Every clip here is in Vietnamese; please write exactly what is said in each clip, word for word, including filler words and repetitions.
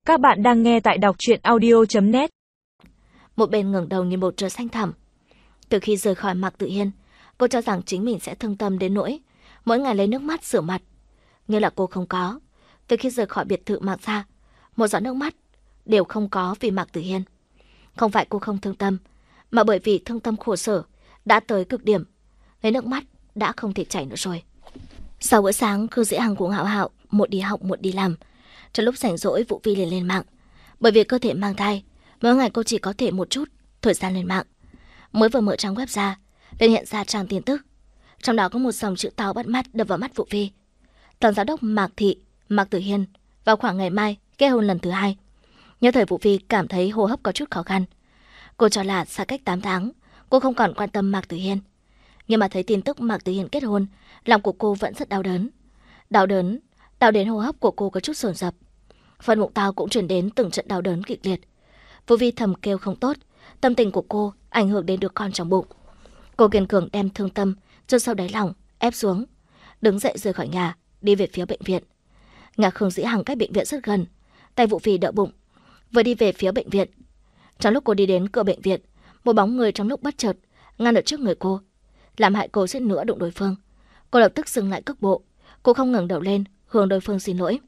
Các bạn đang nghe tại đọc truyện audio chấm net. Một bên ngẩng đầu nhìn bầu trời xanh thẳm. Từ khi rời khỏi Mạc Tử Hiên, cô cho rằng chính mình sẽ thương tâm đến nỗi mỗi ngày lấy nước mắt rửa mặt. Nhưng là cô không có. Từ khi rời khỏi biệt thự Mạc gia, một giọt nước mắt đều không có vì Mạc Tử Hiên. Không phải cô không thương tâm, mà bởi vì thương tâm khổ sở đã tới cực điểm, lấy nước mắt đã không thể chảy nữa rồi. Sau bữa sáng, Khương Dĩ Hằng cùng Hạo Hạo một đi học một đi làm. Trong lúc rảnh rỗi, Vũ Vi liền lên mạng. Bởi vì cơ thể mang thai, mỗi ngày cô chỉ có thể một chút thời gian lên mạng. Mới vừa mở trang web ra, liền hiện ra trang tin tức. Trong đó có một dòng chữ to bắt mắt đập vào mắt Vũ Vi. Tổng giám đốc Mạc Thị, Mạc Tử Hiên vào khoảng ngày mai kết hôn lần thứ hai. Nhớ thời Vũ Vi cảm thấy hô hấp có chút khó khăn. Cô cho là xa cách tám tháng, cô không còn quan tâm Mạc Tử Hiên. Nhưng mà thấy tin tức Mạc Tử Hiên kết hôn, lòng của cô vẫn rất đau đớn. Đau đớn, đau đến hô hấp của cô có chút dồn dập. Phần bụng to cũng truyền đến từng trận đau đớn kịch liệt. Vũ Vi thầm kêu không tốt, tâm tình của cô ảnh hưởng đến đứa con trong bụng. Cô kiên cường đem thương tâm chôn sâu đáy lòng ép xuống, đứng dậy rời khỏi nhà, đi về phía bệnh viện. Nhà Khương Dĩ Hằng cách bệnh viện rất gần, tay Vũ Vi đỡ bụng, vừa đi về phía bệnh viện. Trong lúc cô đi đến cửa bệnh viện, một bóng người trong lúc bất chợt ngăn ở trước người cô, làm hại cô suýt nữa đụng đối phương. Cô lập tức dừng lại cước bộ, cô không ngẩng đầu lên hướng đối phương xin lỗi.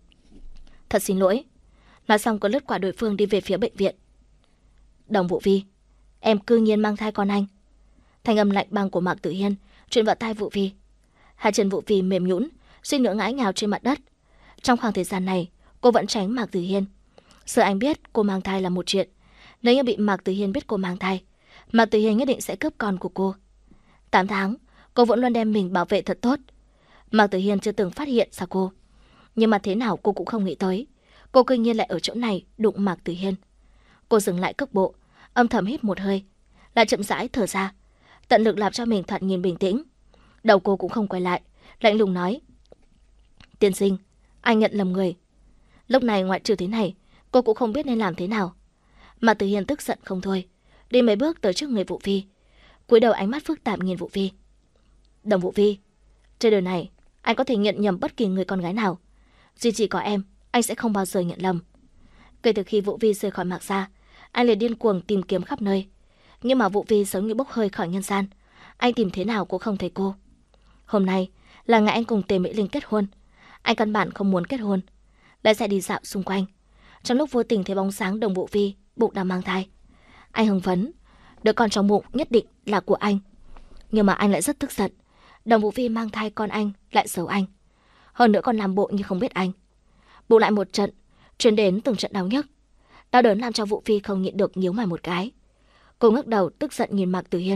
Thật xin lỗi. Nói xong cô lướt qua đối phương đi về phía bệnh viện. Đồng Vũ Vi, em cư nhiên mang thai con anh. Thanh âm lạnh băng của Mạc Tử Hiên truyền vào tai Vũ Vi. Hai chân Vũ Vi mềm nhũn, suýt nữa ngã nhào trên mặt đất. Trong khoảng thời gian này, cô vẫn tránh Mạc Tử Hiên. Sợ anh biết cô mang thai là một chuyện. Nếu như bị Mạc Tử Hiên biết cô mang thai, Mạc Tử Hiên nhất định sẽ cướp con của cô. Tám tháng, cô vẫn luôn đem mình bảo vệ thật tốt. Mạc Tử Hiên chưa từng phát hiện ra cô. Nhưng mà thế nào cô cũng không nghĩ tới, cô cư nhiên lại ở chỗ này đụng Mạc Tử Hiên. Cô dừng lại cước bộ, âm thầm hít một hơi, lại chậm rãi thở ra, tận lực làm cho mình thoạt nhìn bình tĩnh. Đầu cô cũng không quay lại, lạnh lùng nói: Tiên sinh, anh nhận lầm người. Lúc này ngoại trừ thế này, cô cũng không biết nên làm thế nào. Mạc Tử Hiên tức giận không thôi, đi mấy bước tới trước người Vũ Vi, cúi đầu ánh mắt phức tạp nhìn Vũ Vi. Đồng Vũ Vi, trên đời này anh có thể nhận nhầm bất kỳ người con gái nào, duy chỉ có em, anh sẽ không bao giờ nhận lầm. Kể từ khi Vũ Vi rời khỏi Mạc gia, anh liền điên cuồng tìm kiếm khắp nơi. Nhưng mà Vũ Vi giống như bốc hơi khỏi nhân gian, anh tìm thế nào cũng không thấy cô. Hôm nay là ngày anh cùng Tề Mỹ Linh kết hôn. Anh căn bản không muốn kết hôn, lại sẽ đi dạo xung quanh. Trong lúc vô tình thấy bóng sáng Đồng Vũ Vi bụng đang mang thai, anh hưng phấn, đứa con trong bụng nhất định là của anh. Nhưng mà anh lại rất tức giận, Đồng Vũ Vi mang thai con anh lại giấu anh, hơn nữa còn làm bộ như không biết anh. Bù lại một trận, truyền đến từng trận đau nhức. Đau đớn làm cho Vũ Phi không nhịn được nhíu mày một cái. Cô ngước đầu tức giận nhìn Mạc Tử Hiên.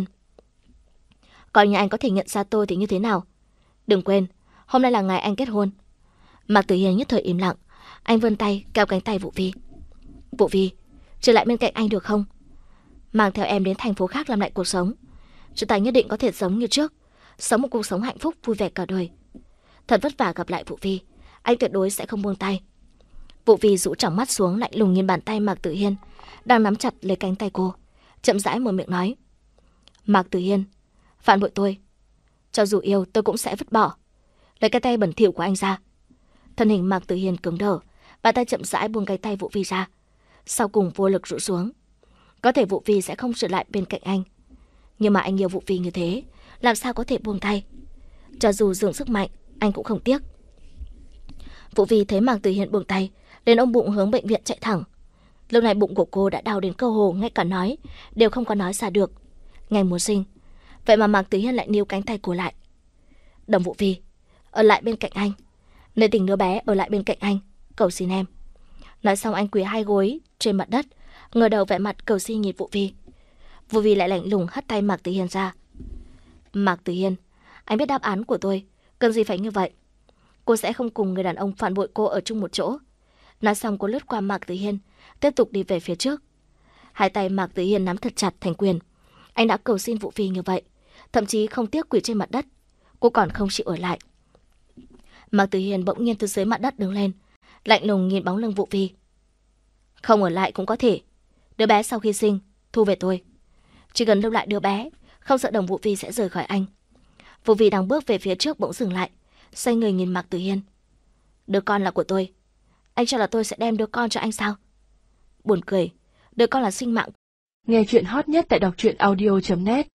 Coi như anh có thể nhận ra tôi thì như thế nào? Đừng quên, hôm nay là ngày anh kết hôn. Mạc Tử Hiên nhất thời im lặng, anh vươn tay kéo cánh tay Vũ Phi. Vũ Phi, trở lại bên cạnh anh được không? Mang theo em đến thành phố khác làm lại cuộc sống. Chúng ta nhất định có thể sống như trước, sống một cuộc sống hạnh phúc vui vẻ cả đời. Thật vất vả gặp lại Vũ Phi, anh tuyệt đối sẽ không buông tay. Vũ Vi rũ tròng mắt xuống, lạnh lùng nhìn bàn tay Mạc Tử Hiên đang nắm chặt lấy cánh tay cô, chậm rãi mở miệng nói: Mạc Tử Hiên, phản bội tôi, cho dù yêu tôi cũng sẽ vứt bỏ. Lấy cái tay bẩn thỉu của anh ra. Thân hình Mạc Tử Hiên cứng đờ, bàn tay chậm rãi buông cái tay Vũ Vi ra, sau cùng vô lực rũ xuống. Có thể Vũ Vi sẽ không trở lại bên cạnh anh, nhưng mà anh yêu Vũ Vi như thế, làm sao có thể buông tay? Cho dù dùng sức mạnh, anh cũng không tiếc. Vũ Vi thấy Mạc Tử Hiên buông tay, liền ôm bụng hướng bệnh viện chạy thẳng. Lúc này bụng của cô đã đau đến cơ hồ ngay cả nói đều không có nói ra được, ngay muốn sinh. Vậy mà Mạc Tử Hiên lại níu cánh tay cô lại. Đồng Vũ Vi, ở lại bên cạnh anh, nơi tình đứa bé ở lại bên cạnh anh, cầu xin em. Nói xong anh quỳ hai gối trên mặt đất, ngửa đầu vẻ mặt cầu xin nhìn Vũ Vi. Vũ Vi lại lạnh lùng hất tay Mạc Tử Hiên ra. Mạc Tử Hiên, anh biết đáp án của tôi, cần gì phải như vậy? Cô sẽ không cùng người đàn ông phản bội cô ở chung một chỗ. Nói xong cô lướt qua Mạc Tử Hiên, tiếp tục đi về phía trước. Hai tay Mạc Tử Hiên nắm thật chặt thành quyền. Anh đã cầu xin Vũ Vi như vậy, thậm chí không tiếc quỳ trên mặt đất. Cô còn không chịu ở lại. Mạc Tử Hiên bỗng nhiên từ dưới mặt đất đứng lên, lạnh lùng nhìn bóng lưng Vũ Vi. Không ở lại cũng có thể. Đứa bé sau khi sinh, thu về tôi. Chỉ cần lưu lại đứa bé, không sợ Đồng Vũ Vi sẽ rời khỏi anh. Vũ Vi đang bước về phía trước bỗng dừng lại, xoay người nhìn Mạc Tử Hiên. Đứa con là của tôi. Anh cho là tôi sẽ đem đứa con cho anh sao? Buồn cười, đứa con là sinh mạng. Nghe chuyện hot nhất tại đọc truyện audio chấm net